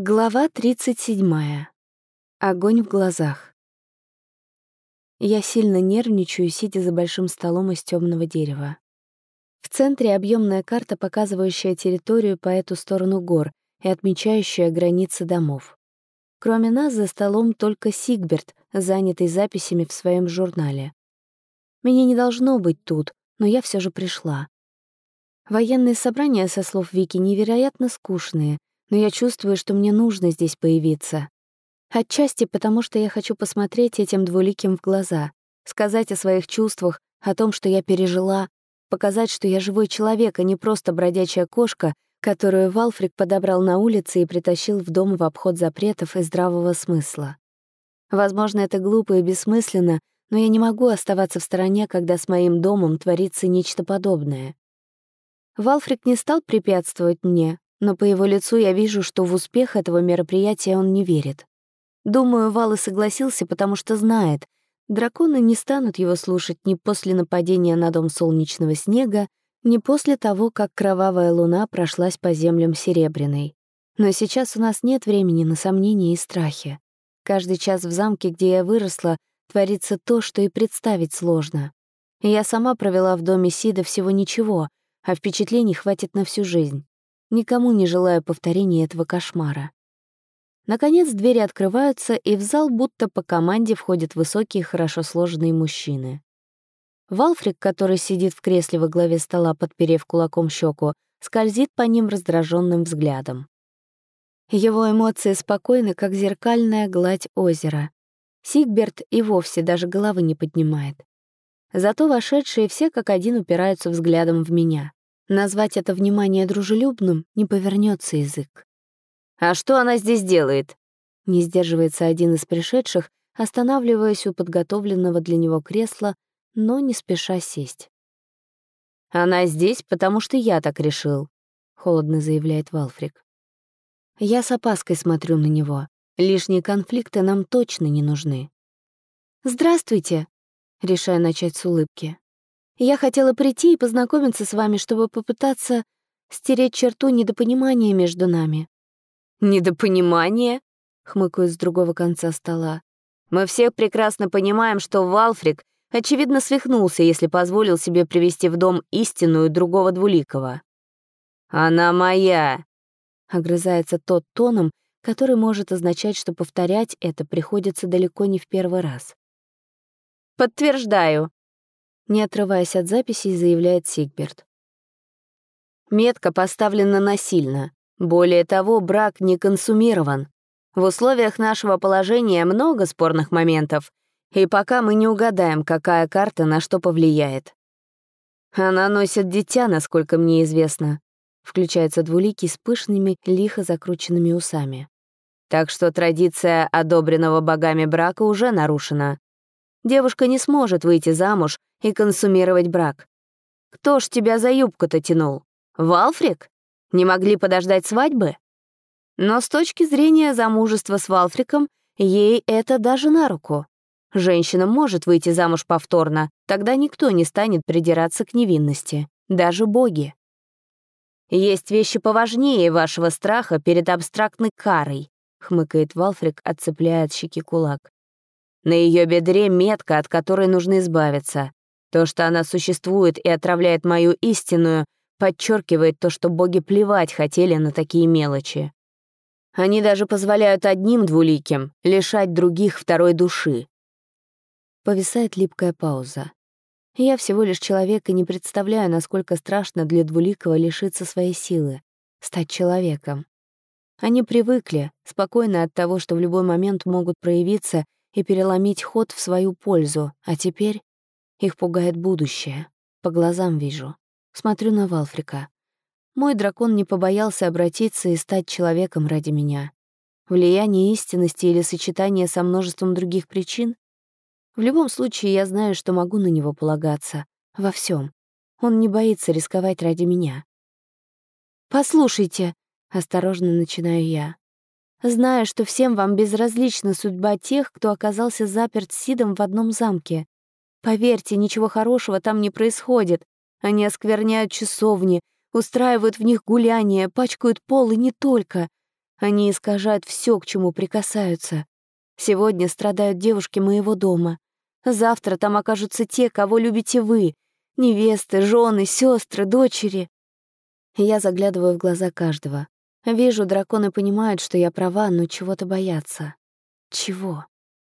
Глава 37. Огонь в глазах. Я сильно нервничаю, сидя за большим столом из темного дерева. В центре объемная карта, показывающая территорию по эту сторону гор и отмечающая границы домов. Кроме нас за столом только Сигберт, занятый записями в своем журнале. Меня не должно быть тут, но я все же пришла. Военные собрания, со слов Вики, невероятно скучные, но я чувствую, что мне нужно здесь появиться. Отчасти потому, что я хочу посмотреть этим двуликим в глаза, сказать о своих чувствах, о том, что я пережила, показать, что я живой человек, а не просто бродячая кошка, которую Валфрик подобрал на улице и притащил в дом в обход запретов и здравого смысла. Возможно, это глупо и бессмысленно, но я не могу оставаться в стороне, когда с моим домом творится нечто подобное. Валфрик не стал препятствовать мне, но по его лицу я вижу, что в успех этого мероприятия он не верит. Думаю, Вал и согласился, потому что знает, драконы не станут его слушать ни после нападения на дом солнечного снега, ни после того, как кровавая луна прошлась по землям Серебряной. Но сейчас у нас нет времени на сомнения и страхи. Каждый час в замке, где я выросла, творится то, что и представить сложно. Я сама провела в доме Сида всего ничего, а впечатлений хватит на всю жизнь. Никому не желаю повторения этого кошмара. Наконец двери открываются, и в зал будто по команде входят высокие, хорошо сложенные мужчины. Валфрик, который сидит в кресле во главе стола, подперев кулаком щеку, скользит по ним раздраженным взглядом. Его эмоции спокойны, как зеркальная гладь озера. Сигберт и вовсе даже головы не поднимает. Зато вошедшие все как один упираются взглядом в меня. Назвать это внимание дружелюбным не повернется язык. «А что она здесь делает?» Не сдерживается один из пришедших, останавливаясь у подготовленного для него кресла, но не спеша сесть. «Она здесь, потому что я так решил», — холодно заявляет Валфрик. Я с опаской смотрю на него. Лишние конфликты нам точно не нужны. «Здравствуйте», — решаю начать с улыбки. «Я хотела прийти и познакомиться с вами, чтобы попытаться стереть черту недопонимания между нами». «Недопонимание?» — хмыкают с другого конца стола. «Мы все прекрасно понимаем, что Валфрик, очевидно, свихнулся, если позволил себе привести в дом истинную другого двуликого». «Она моя!» — огрызается тот тоном, который может означать, что повторять это приходится далеко не в первый раз. «Подтверждаю», — не отрываясь от записей, заявляет Сигберт. «Метка поставлена насильно. Более того, брак не консумирован. В условиях нашего положения много спорных моментов, и пока мы не угадаем, какая карта на что повлияет. Она носит дитя, насколько мне известно», — включается двуликий с пышными, лихо закрученными усами. «Так что традиция одобренного богами брака уже нарушена. Девушка не сможет выйти замуж и консумировать брак. Кто ж тебя за юбку-то тянул? Валфрик? Не могли подождать свадьбы? Но с точки зрения замужества с Валфриком, ей это даже на руку. Женщина может выйти замуж повторно, тогда никто не станет придираться к невинности, даже боги. Есть вещи поважнее вашего страха перед абстрактной карой», — хмыкает Валфрик, отцепляя от щеки кулак. «На ее бедре метка, от которой нужно избавиться. То, что она существует и отравляет мою истинную, подчеркивает то, что боги плевать хотели на такие мелочи. Они даже позволяют одним двуликим лишать других второй души». Повисает липкая пауза. Я всего лишь человек и не представляю, насколько страшно для двуликого лишиться своей силы, стать человеком. Они привыкли, спокойно от того, что в любой момент могут проявиться и переломить ход в свою пользу, а теперь их пугает будущее. По глазам вижу. Смотрю на Валфрика. Мой дракон не побоялся обратиться и стать человеком ради меня. Влияние истинности или сочетание со множеством других причин? В любом случае, я знаю, что могу на него полагаться. Во всем. Он не боится рисковать ради меня. «Послушайте», — осторожно начинаю я. «Знаю, что всем вам безразлична судьба тех, кто оказался заперт с Сидом в одном замке. Поверьте, ничего хорошего там не происходит. Они оскверняют часовни, устраивают в них гуляния, пачкают пол и не только. Они искажают все, к чему прикасаются. Сегодня страдают девушки моего дома. Завтра там окажутся те, кого любите вы. Невесты, жены, сестры, дочери. Я заглядываю в глаза каждого. Вижу, драконы понимают, что я права, но чего-то боятся. Чего?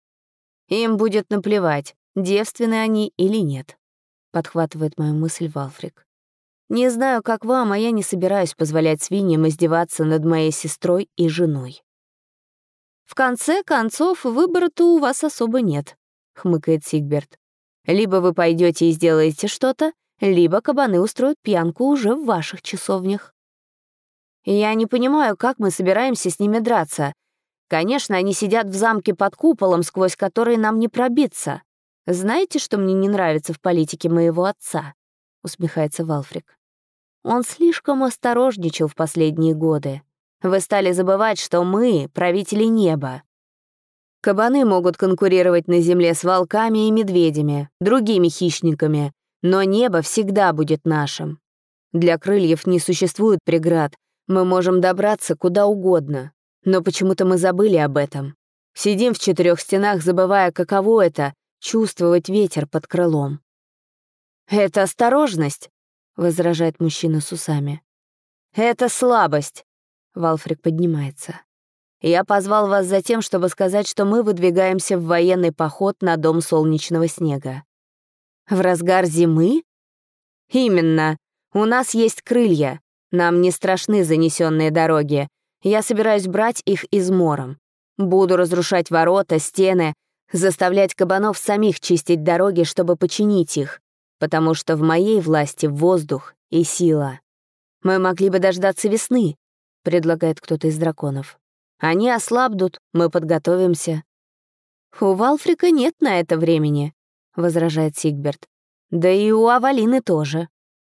Им будет наплевать, девственны они или нет, подхватывает мою мысль Валфрик. Не знаю, как вам, а я не собираюсь позволять свиньям издеваться над моей сестрой и женой. В конце концов, выбора-то у вас особо нет, хмыкает Сигберт. Либо вы пойдете и сделаете что-то, либо кабаны устроят пьянку уже в ваших часовнях. Я не понимаю, как мы собираемся с ними драться. Конечно, они сидят в замке под куполом, сквозь который нам не пробиться. Знаете, что мне не нравится в политике моего отца? Усмехается Валфрик. Он слишком осторожничал в последние годы. Вы стали забывать, что мы — правители неба. Кабаны могут конкурировать на земле с волками и медведями, другими хищниками, но небо всегда будет нашим. Для крыльев не существует преград, мы можем добраться куда угодно. Но почему-то мы забыли об этом. Сидим в 4 стенах, забывая, каково это — чувствовать ветер под крылом. «Это осторожность», — возражает мужчина с усами. «Это слабость», — Валфрик поднимается. «Я позвал вас за тем, чтобы сказать, что мы выдвигаемся в военный поход на дом солнечного снега». «В разгар зимы?» «Именно. У нас есть крылья. Нам не страшны занесенные дороги. Я собираюсь брать их измором. Буду разрушать ворота, стены, заставлять кабанов самих чистить дороги, чтобы починить их, потому что в моей власти воздух и сила. Мы могли бы дождаться весны, предлагает кто-то из драконов. Они ослабнут, мы подготовимся. У Валфрика нет на это времени, возражает Сигберт. Да и у Авалины тоже.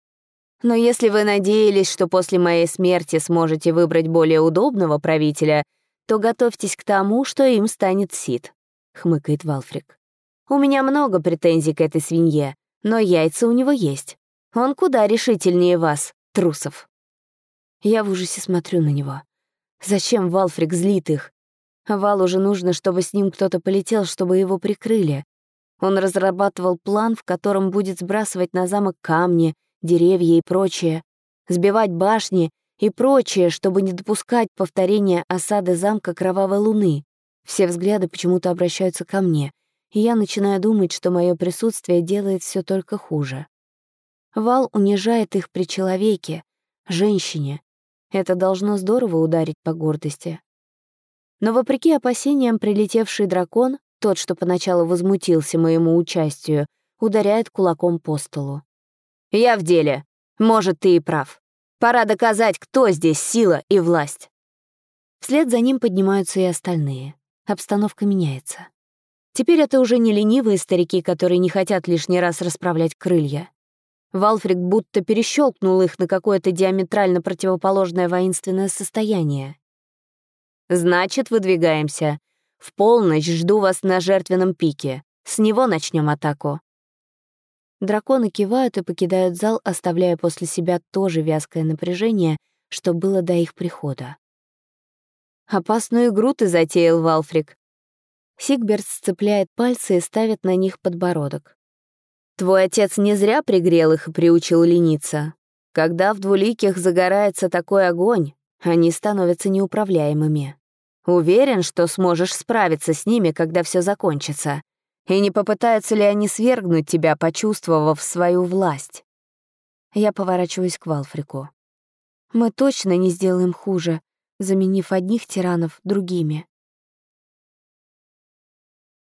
Но если вы надеялись, что после моей смерти сможете выбрать более удобного правителя, то готовьтесь к тому, что им станет Сид», — хмыкает Валфрик. «У меня много претензий к этой свинье, но яйца у него есть. Он куда решительнее вас, трусов». Я в ужасе смотрю на него. Зачем Валфрик злит их? Валу же нужно, чтобы с ним кто-то полетел, чтобы его прикрыли. Он разрабатывал план, в котором будет сбрасывать на замок камни, деревья и прочее, сбивать башни и прочее, чтобы не допускать повторения осады замка Кровавой Луны. Все взгляды почему-то обращаются ко мне, и я начинаю думать, что мое присутствие делает все только хуже. Вал унижает их при человеке, женщине. Это должно здорово ударить по гордости. Но вопреки опасениям прилетевший дракон, тот, что поначалу возмутился моему участию, ударяет кулаком по столу. «Я в деле. Может, ты и прав. Пора доказать, кто здесь сила и власть». Вслед за ним поднимаются и остальные. Обстановка меняется. Теперь это уже не ленивые старики, которые не хотят лишний раз расправлять крылья. Валфрик будто перещелкнул их на какое-то диаметрально противоположное воинственное состояние. «Значит, выдвигаемся. В полночь жду вас на жертвенном пике. С него начнем атаку». Драконы кивают и покидают зал, оставляя после себя то же вязкое напряжение, что было до их прихода. «Опасную игру ты затеял, Валфрик». Сигберт сцепляет пальцы и ставит на них подбородок. «Твой отец не зря пригрел их и приучил лениться. Когда в двуликих загорается такой огонь, они становятся неуправляемыми. Уверен, что сможешь справиться с ними, когда все закончится. И не попытаются ли они свергнуть тебя, почувствовав свою власть?» Я поворачиваюсь к Валфрику. «Мы точно не сделаем хуже, заменив одних тиранов другими».